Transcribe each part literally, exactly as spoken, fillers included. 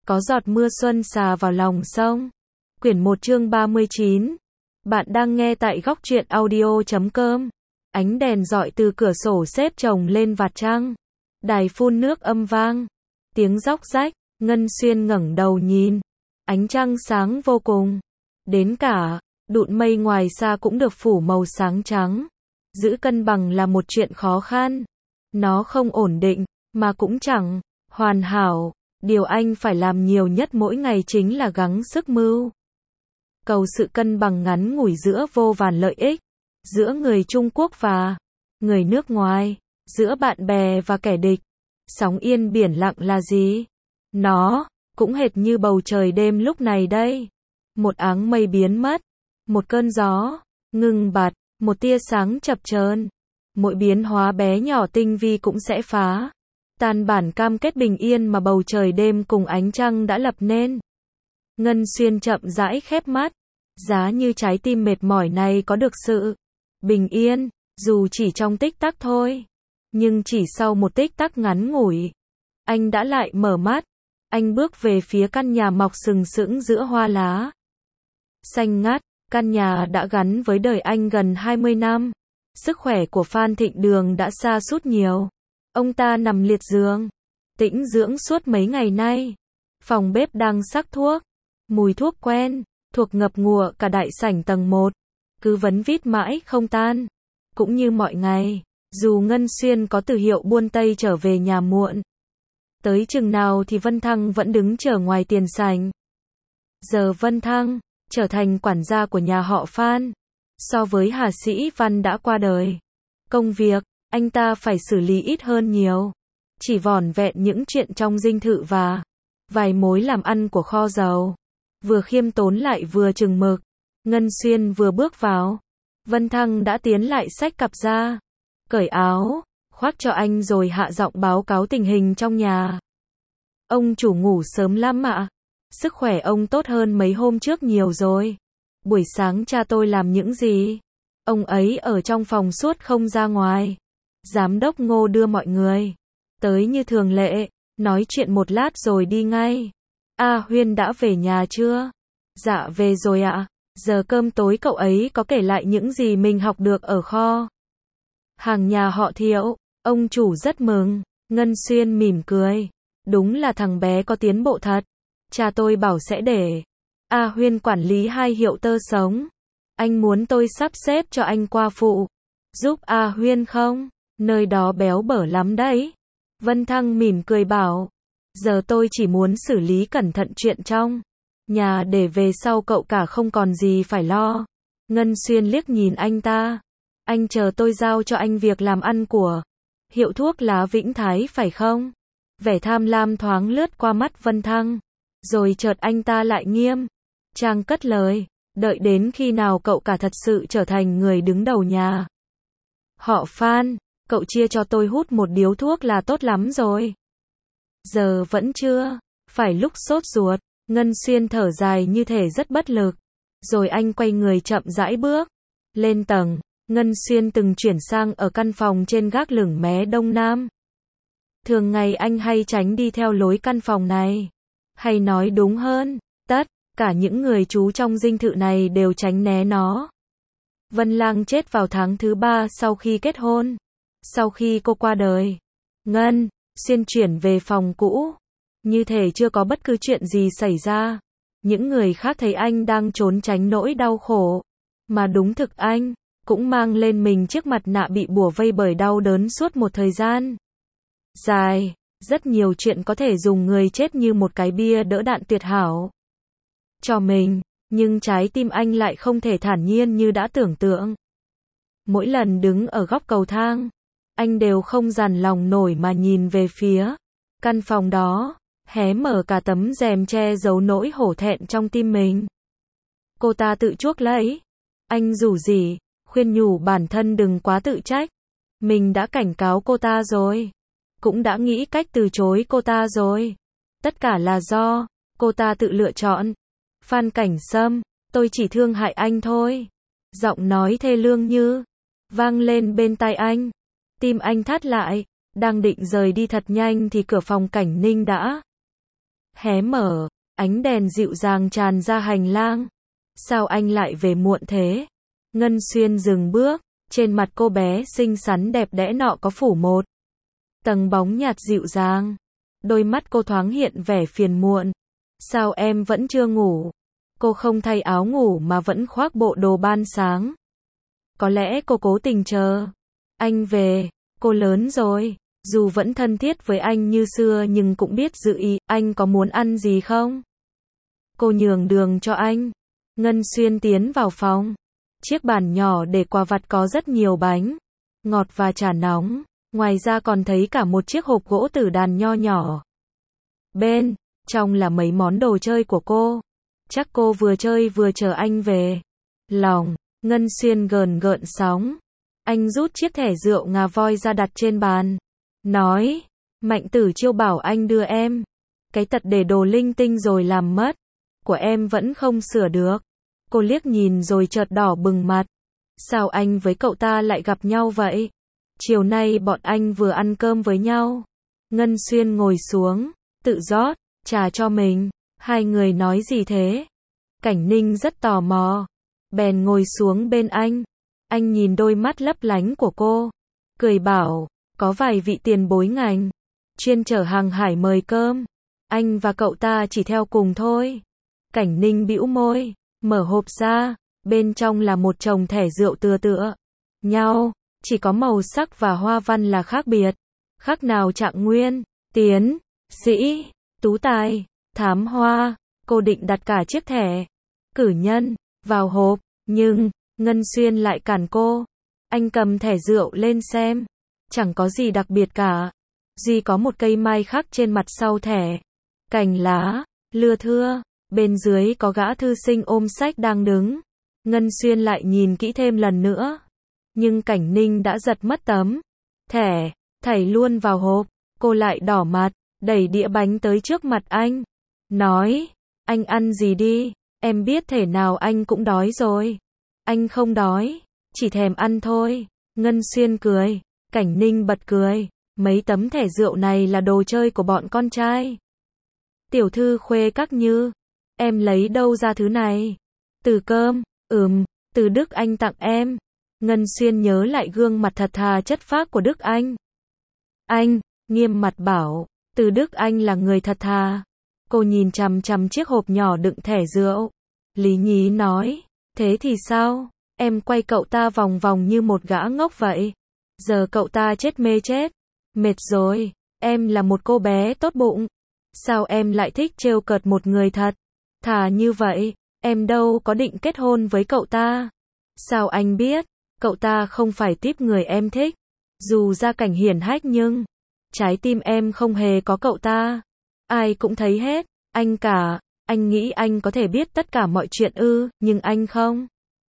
Có giọt mưa xuân xà vào lòng sông. Quyển một chương ba mươi chín. Bạn đang nghe tại góc truyện audio chấm com. Ánh đèn rọi từ cửa sổ xếp chồng lên vạt trăng. Đài phun nước âm vang. Tiếng róc rách. Ngân Xuyên ngẩng đầu nhìn. Ánh trăng sáng vô cùng. Đến cả đụn mây ngoài xa cũng được phủ màu sáng trắng. Giữ cân bằng là một chuyện khó khăn. Nó không ổn định, mà cũng chẳng hoàn hảo. Điều anh phải làm nhiều nhất mỗi ngày chính là gắng sức mưu cầu sự cân bằng ngắn ngủi giữa vô vàn lợi ích, giữa người Trung Quốc và người nước ngoài, giữa bạn bè và kẻ địch. Sóng yên biển lặng là gì? Nó cũng hệt như bầu trời đêm lúc này đây. Một áng mây biến mất, một cơn gió ngừng bặt, một tia sáng chập chờn. Mỗi biến hóa bé nhỏ tinh vi cũng sẽ phá tan bản cam kết bình yên mà bầu trời đêm cùng ánh trăng đã lập nên. Ngân Xuyên chậm rãi khép mắt. Giá như trái tim mệt mỏi này có được sự bình yên, dù chỉ trong tích tắc thôi. Nhưng chỉ sau một tích tắc ngắn ngủi, anh đã lại mở mắt. Anh bước về phía căn nhà mọc sừng sững giữa hoa lá xanh ngắt. Căn nhà đã gắn với đời anh gần hai mươi năm. Sức khỏe của Phan Thịnh Đường đã sa sút nhiều. Ông ta nằm liệt giường, tĩnh dưỡng suốt mấy ngày nay. Phòng bếp đang sắc thuốc. Mùi thuốc quen thuộc ngập ngụa cả đại sảnh tầng một. Cứ vấn vít mãi không tan. Cũng như mọi ngày, dù Ngân Xuyên có từ hiệu buôn Tây trở về nhà muộn tới chừng nào thì Vân Thăng vẫn đứng chờ ngoài tiền sảnh. Giờ Vân Thăng trở thành quản gia của nhà họ Phan. So với Hà Sĩ Văn đã qua đời, công việc anh ta phải xử lý ít hơn nhiều. Chỉ vỏn vẹn những chuyện trong dinh thự và vài mối làm ăn của kho dầu. Vừa khiêm tốn lại vừa chừng mực. Ngân Xuyên vừa bước vào, Vân Thăng đã tiến lại xách cặp ra, cởi áo, khoác cho anh rồi hạ giọng báo cáo tình hình trong nhà. Ông chủ ngủ sớm lắm ạ. Sức khỏe ông tốt hơn mấy hôm trước nhiều rồi. Buổi sáng cha tôi làm những gì? Ông ấy ở trong phòng suốt không ra ngoài. Giám đốc Ngô đưa mọi người tới như thường lệ, nói chuyện một lát rồi đi ngay. A Huyên đã về nhà chưa? Dạ về rồi ạ. Giờ cơm tối cậu ấy có kể lại những gì mình học được ở kho hàng nhà họ Thiệu. Ông chủ rất mừng. Ngân Xuyên mỉm cười. Đúng là thằng bé có tiến bộ thật. Cha tôi bảo sẽ để A Huyên quản lý hai hiệu tơ sống. Anh muốn tôi sắp xếp cho anh qua phụ giúp A Huyên không? Nơi đó béo bở lắm đấy. Vân Thăng mỉm cười bảo. Giờ tôi chỉ muốn xử lý cẩn thận chuyện trong nhà để về sau cậu cả không còn gì phải lo. Ngân Xuyên liếc nhìn anh ta. Anh chờ tôi giao cho anh việc làm ăn của hiệu thuốc lá Vĩnh Thái phải không? Vẻ tham lam thoáng lướt qua mắt Vân Thăng. Rồi chợt anh ta lại nghiêm trang cất lời. Đợi đến khi nào cậu cả thật sự trở thành người đứng đầu nhà họ Phan, cậu chia cho tôi hút một điếu thuốc là tốt lắm rồi. Giờ vẫn chưa. Phải lúc sốt ruột. Ngân Xuyên thở dài như thể rất bất lực. Rồi anh quay người chậm rãi bước lên tầng. Ngân Xuyên từng chuyển sang ở căn phòng trên gác lửng mé đông nam. Thường ngày anh hay tránh đi theo lối căn phòng này. Hay nói đúng hơn, tất cả những người chú trong dinh thự này đều tránh né nó. Vân Lang chết vào tháng thứ ba sau khi kết hôn. Sau khi cô qua đời, Ngân Xuyên chuyển về phòng cũ. Như thể chưa có bất cứ chuyện gì xảy ra. Những người khác thấy anh đang trốn tránh nỗi đau khổ. Mà đúng thực anh cũng mang lên mình chiếc mặt nạ bị bủa vây bởi đau đớn suốt một thời gian dài. Rất nhiều chuyện có thể dùng người chết như một cái bia đỡ đạn tuyệt hảo cho mình. Nhưng trái tim anh lại không thể thản nhiên như đã tưởng tượng. Mỗi lần đứng ở góc cầu thang, anh đều không dằn lòng nổi mà nhìn về phía căn phòng đó, hé mở cả tấm rèm che giấu nỗi hổ thẹn trong tim mình. Cô ta tự chuốc lấy. Anh rủ rỉ, khuyên nhủ bản thân đừng quá tự trách. Mình đã cảnh cáo cô ta rồi. Cũng đã nghĩ cách từ chối cô ta rồi. Tất cả là do cô ta tự lựa chọn. Phan Cảnh Sâm, tôi chỉ thương hại anh thôi. Giọng nói thê lương như vang lên bên tai anh. Tim anh thắt lại, đang định rời đi thật nhanh thì cửa phòng Cảnh Ninh đã hé mở, ánh đèn dịu dàng tràn ra hành lang. Sao anh lại về muộn thế? Ngân Xuyên dừng bước, trên mặt cô bé xinh xắn đẹp đẽ nọ có phủ một tầng bóng nhạt dịu dàng. Đôi mắt cô thoáng hiện vẻ phiền muộn. Sao em vẫn chưa ngủ? Cô không thay áo ngủ mà vẫn khoác bộ đồ ban sáng. Có lẽ cô cố tình chờ anh về. Cô lớn rồi, dù vẫn thân thiết với anh như xưa nhưng cũng biết giữ ý. Anh có muốn ăn gì không? Cô nhường đường cho anh. Ngân Xuyên tiến vào phòng. Chiếc bàn nhỏ để quà vặt có rất nhiều bánh ngọt và trà nóng. Ngoài ra còn thấy cả một chiếc hộp gỗ tử đàn nho nhỏ. Bên trong là mấy món đồ chơi của cô. Chắc cô vừa chơi vừa chờ anh về. Lòng Ngân Xuyên gờn gợn sóng. Anh rút chiếc thẻ rượu ngà voi ra đặt trên bàn. Nói, Mạnh Tử Chiêu bảo anh đưa em. Cái tật để đồ linh tinh rồi làm mất. Của em vẫn không sửa được. Cô liếc nhìn rồi chợt đỏ bừng mặt. Sao anh với cậu ta lại gặp nhau vậy? Chiều nay bọn anh vừa ăn cơm với nhau. Ngân Xuyên ngồi xuống, tự rót trà cho mình. Hai người nói gì thế? Cảnh Ninh rất tò mò. Bèn ngồi xuống bên anh. Anh nhìn đôi mắt lấp lánh của cô. Cười bảo, có vài vị tiền bối ngành chuyên chở hàng hải mời cơm. Anh và cậu ta chỉ theo cùng thôi. Cảnh Ninh bĩu môi, mở hộp ra. Bên trong là một chồng thẻ rượu tựa tựa nhau. Chỉ có màu sắc và hoa văn là khác biệt. Khác nào Trạng Nguyên, Tiến Sĩ, Tú Tài, Thám Hoa. Cô định đặt cả chiếc thẻ cử nhân vào hộp, nhưng Ngân Xuyên lại cản cô. Anh cầm thẻ rượu lên xem. Chẳng có gì đặc biệt cả. Duy có một cây mai khắc trên mặt sau thẻ. Cành lá, lưa thưa. Bên dưới có gã thư sinh ôm sách đang đứng. Ngân Xuyên lại nhìn kỹ thêm lần nữa. Nhưng Cảnh Ninh đã giật mất tấm thẻ, thảy luôn vào hộp. Cô lại đỏ mặt, đẩy đĩa bánh tới trước mặt anh. Nói, anh ăn gì đi, em biết thể nào anh cũng đói rồi. Anh không đói, chỉ thèm ăn thôi. Ngân Xuyên cười, Cảnh Ninh bật cười. Mấy tấm thẻ rượu này là đồ chơi của bọn con trai. Tiểu thư khuê các như, em lấy đâu ra thứ này? Từ Cơm, ừm, từ Đức Anh tặng em. Ngân Xuyên nhớ lại gương mặt thật thà chất phác của Đức Anh. Anh, nghiêm mặt bảo, Từ Đức Anh là người thật thà. Cô nhìn chằm chằm chiếc hộp nhỏ đựng thẻ rượu. Lý nhí nói, thế thì sao? Em quay cậu ta vòng vòng như một gã ngốc vậy. Giờ cậu ta chết mê chết. Mệt rồi, em là một cô bé tốt bụng. Sao em lại thích trêu cợt một người thật thà như vậy? Em đâu có định kết hôn với cậu ta. Sao anh biết? Cậu ta không phải típ người em thích. Dù gia cảnh hiển hách nhưng trái tim em không hề có cậu ta. Ai cũng thấy hết. Anh cả, anh nghĩ anh có thể biết tất cả mọi chuyện ư, nhưng anh không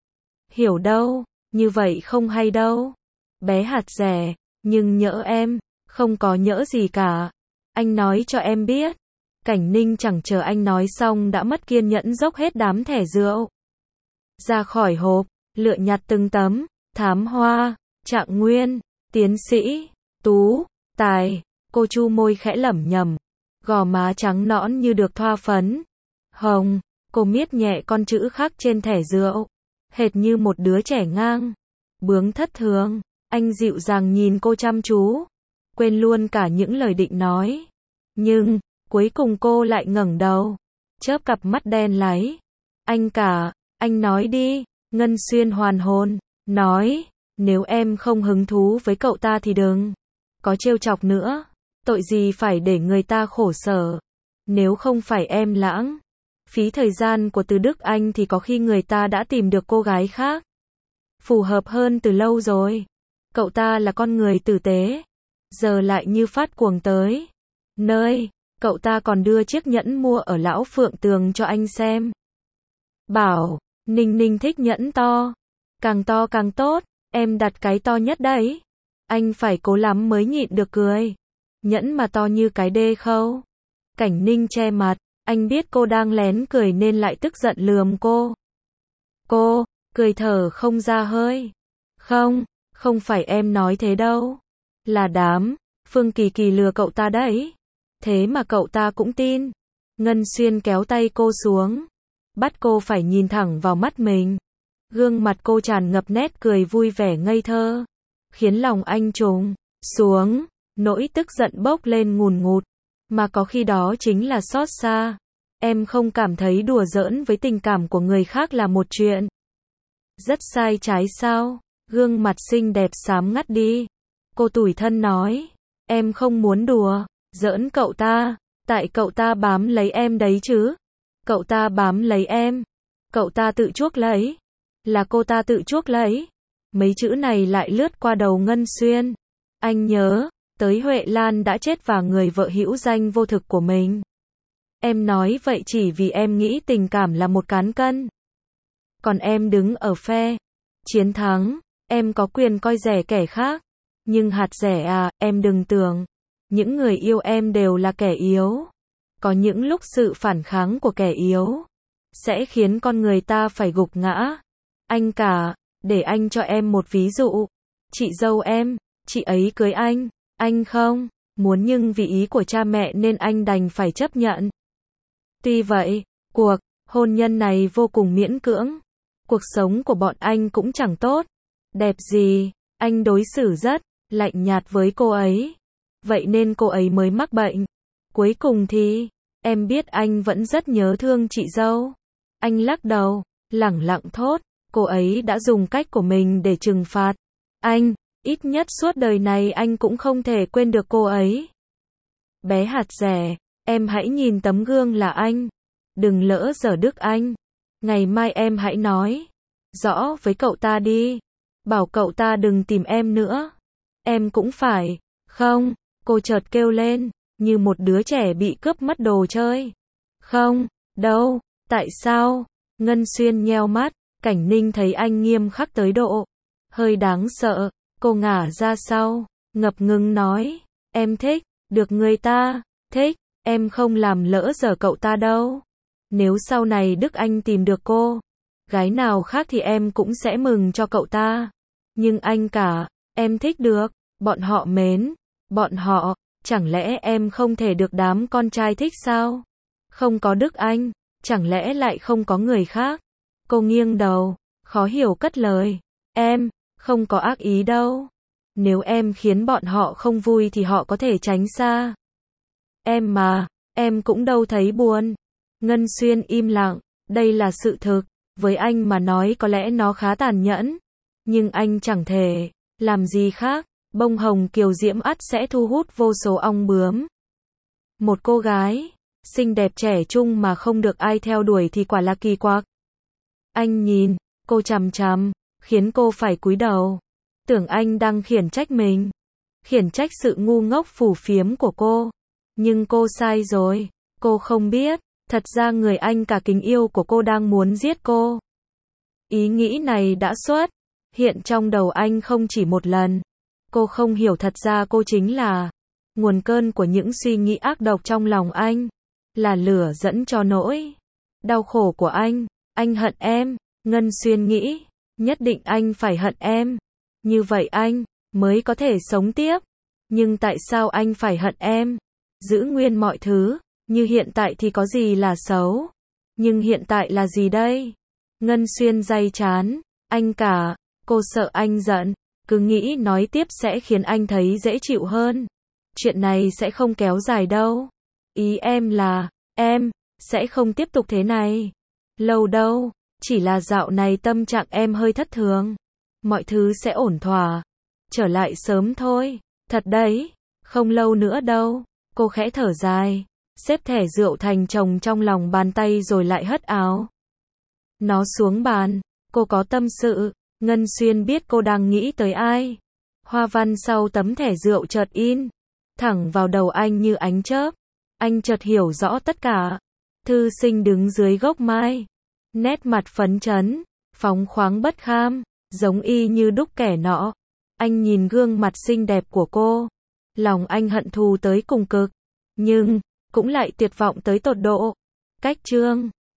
hiểu đâu. Như vậy không hay đâu. Bé hạt rẻ, nhưng nhỡ em, không có nhỡ gì cả. Anh nói cho em biết. Cảnh Ninh chẳng chờ anh nói xong đã mất kiên nhẫn dốc hết đám thẻ rượu ra khỏi hộp, lựa nhặt từng tấm. Thám Hoa, Trạng Nguyên, Tiến Sĩ, Tú Tài. Cô chu môi khẽ lẩm nhẩm. Gò má trắng nõn như được thoa phấn hồng. Cô miết nhẹ con chữ khắc trên thẻ rượu, hệt như một đứa trẻ ngang bướng thất thường. Anh dịu dàng nhìn cô chăm chú, quên luôn cả những lời định nói. Nhưng cuối cùng cô lại ngẩng đầu, chớp cặp mắt đen láy. Anh cả, anh nói đi. Ngân Xuyên hoàn hồn, nói, nếu em không hứng thú với cậu ta thì đừng có trêu chọc nữa. Tội gì phải để người ta khổ sở. Nếu không phải em lãng phí thời gian của Từ Đức Anh thì có khi người ta đã tìm được cô gái khác phù hợp hơn từ lâu rồi. Cậu ta là con người tử tế, giờ lại như phát cuồng tới nơi. Cậu ta còn đưa chiếc nhẫn mua ở Lão Phượng Tường cho anh xem. Bảo, Ninh Ninh thích nhẫn to. Càng to càng tốt, em đặt cái to nhất đấy. Anh phải cố lắm mới nhịn được cười. Nhẫn mà to như cái đê khâu. Cảnh Ninh che mặt, anh biết cô đang lén cười nên lại tức giận lườm cô. Cô, cười thở không ra hơi. Không, không phải em nói thế đâu. Là đám Phương Kỳ Kỳ lừa cậu ta đấy. Thế mà cậu ta cũng tin. Ngân Xuyên kéo tay cô xuống, bắt cô phải nhìn thẳng vào mắt mình. Gương mặt cô tràn ngập nét cười vui vẻ ngây thơ, khiến lòng anh trùng xuống, nỗi tức giận bốc lên ngùn ngụt, mà có khi đó chính là xót xa. Em không cảm thấy đùa giỡn với tình cảm của người khác là một chuyện rất sai trái sao? Gương mặt xinh đẹp xám ngắt đi. Cô tủi thân nói, em không muốn đùa giỡn cậu ta, tại cậu ta bám lấy em đấy chứ. Cậu ta bám lấy em, cậu ta tự chuốc lấy, là cô ta tự chuốc lấy. Mấy chữ này lại lướt qua đầu Ngân Xuyên. Anh nhớ tới Huệ Lan đã chết và người vợ hữu danh vô thực của mình. Em nói vậy chỉ vì em nghĩ tình cảm là một cán cân. Còn em đứng ở phe chiến thắng, em có quyền coi rẻ kẻ khác. Nhưng hạt rẻ à, em đừng tưởng những người yêu em đều là kẻ yếu. Có những lúc sự phản kháng của kẻ yếu sẽ khiến con người ta phải gục ngã. Anh cả, để anh cho em một ví dụ. Chị dâu em, chị ấy cưới anh, anh không muốn nhưng vì ý của cha mẹ nên anh đành phải chấp nhận. Tuy vậy, cuộc hôn nhân này vô cùng miễn cưỡng. Cuộc sống của bọn anh cũng chẳng tốt đẹp gì, anh đối xử rất lạnh nhạt với cô ấy. Vậy nên cô ấy mới mắc bệnh. Cuối cùng thì, em biết anh vẫn rất nhớ thương chị dâu. Anh lắc đầu, lẳng lặng thốt, cô ấy đã dùng cách của mình để trừng phạt anh, ít nhất suốt đời này anh cũng không thể quên được cô ấy. Bé hạt rẻ, em hãy nhìn tấm gương là anh, đừng lỡ dở đức anh. Ngày mai em hãy nói rõ với cậu ta đi, bảo cậu ta đừng tìm em nữa. Em cũng phải, không, cô chợt kêu lên, như một đứa trẻ bị cướp mất đồ chơi. Không, đâu, tại sao? Ngân Xuyên nheo mắt, Cảnh Ninh thấy anh nghiêm khắc tới độ hơi đáng sợ, cô ngả ra sau, ngập ngừng nói, em thích được người ta thích, em không làm lỡ dở cậu ta đâu. Nếu sau này Đức Anh tìm được cô gái nào khác thì em cũng sẽ mừng cho cậu ta. Nhưng anh cả, em thích được bọn họ mến, bọn họ, chẳng lẽ em không thể được đám con trai thích sao? Không có Đức Anh, chẳng lẽ lại không có người khác? Cô nghiêng đầu, khó hiểu cất lời, em không có ác ý đâu. Nếu em khiến bọn họ không vui thì họ có thể tránh xa em mà, em cũng đâu thấy buồn. Ngân Xuyên im lặng, đây là sự thực, với anh mà nói có lẽ nó khá tàn nhẫn, nhưng anh chẳng thể làm gì khác. Bông hồng kiều diễm ắt sẽ thu hút vô số ong bướm. Một cô gái xinh đẹp trẻ trung mà không được ai theo đuổi thì quả là kỳ quặc. Anh nhìn cô chằm chằm, khiến cô phải cúi đầu. Tưởng anh đang khiển trách mình, khiển trách sự ngu ngốc phù phiếm của cô. Nhưng cô sai rồi, cô không biết, thật ra người anh cả kính yêu của cô đang muốn giết cô. Ý nghĩ này đã xuất hiện trong đầu anh không chỉ một lần. Cô không hiểu thật ra cô chính là nguồn cơn của những suy nghĩ ác độc trong lòng anh, là lửa dẫn cho nỗi đau khổ của anh. Anh hận em, Ngân Xuyên nghĩ, nhất định anh phải hận em. Như vậy anh mới có thể sống tiếp. Nhưng tại sao anh phải hận em? Giữ nguyên mọi thứ, như hiện tại thì có gì là xấu? Nhưng hiện tại là gì đây? Ngân Xuyên day chán, anh cả, cô sợ anh giận. Cứ nghĩ nói tiếp sẽ khiến anh thấy dễ chịu hơn. Chuyện này sẽ không kéo dài đâu. Ý em là, em sẽ không tiếp tục thế này lâu đâu. Chỉ là dạo này tâm trạng em hơi thất thường. Mọi thứ sẽ ổn thỏa trở lại sớm thôi. Thật đấy, không lâu nữa đâu. Cô khẽ thở dài, xếp thẻ rượu thành chồng trong lòng bàn tay rồi lại hất áo nó xuống bàn. Cô có tâm sự. Ngân Xuyên biết cô đang nghĩ tới ai. Hoa văn sau tấm thẻ rượu chợt in thẳng vào đầu anh như ánh chớp. Anh chợt hiểu rõ tất cả. Thư sinh đứng dưới gốc mai, nét mặt phấn chấn, phóng khoáng bất kham, giống y như đúc kẻ nọ. Anh nhìn gương mặt xinh đẹp của cô, lòng anh hận thù tới cùng cực, nhưng cũng lại tuyệt vọng tới tột độ. Cách chương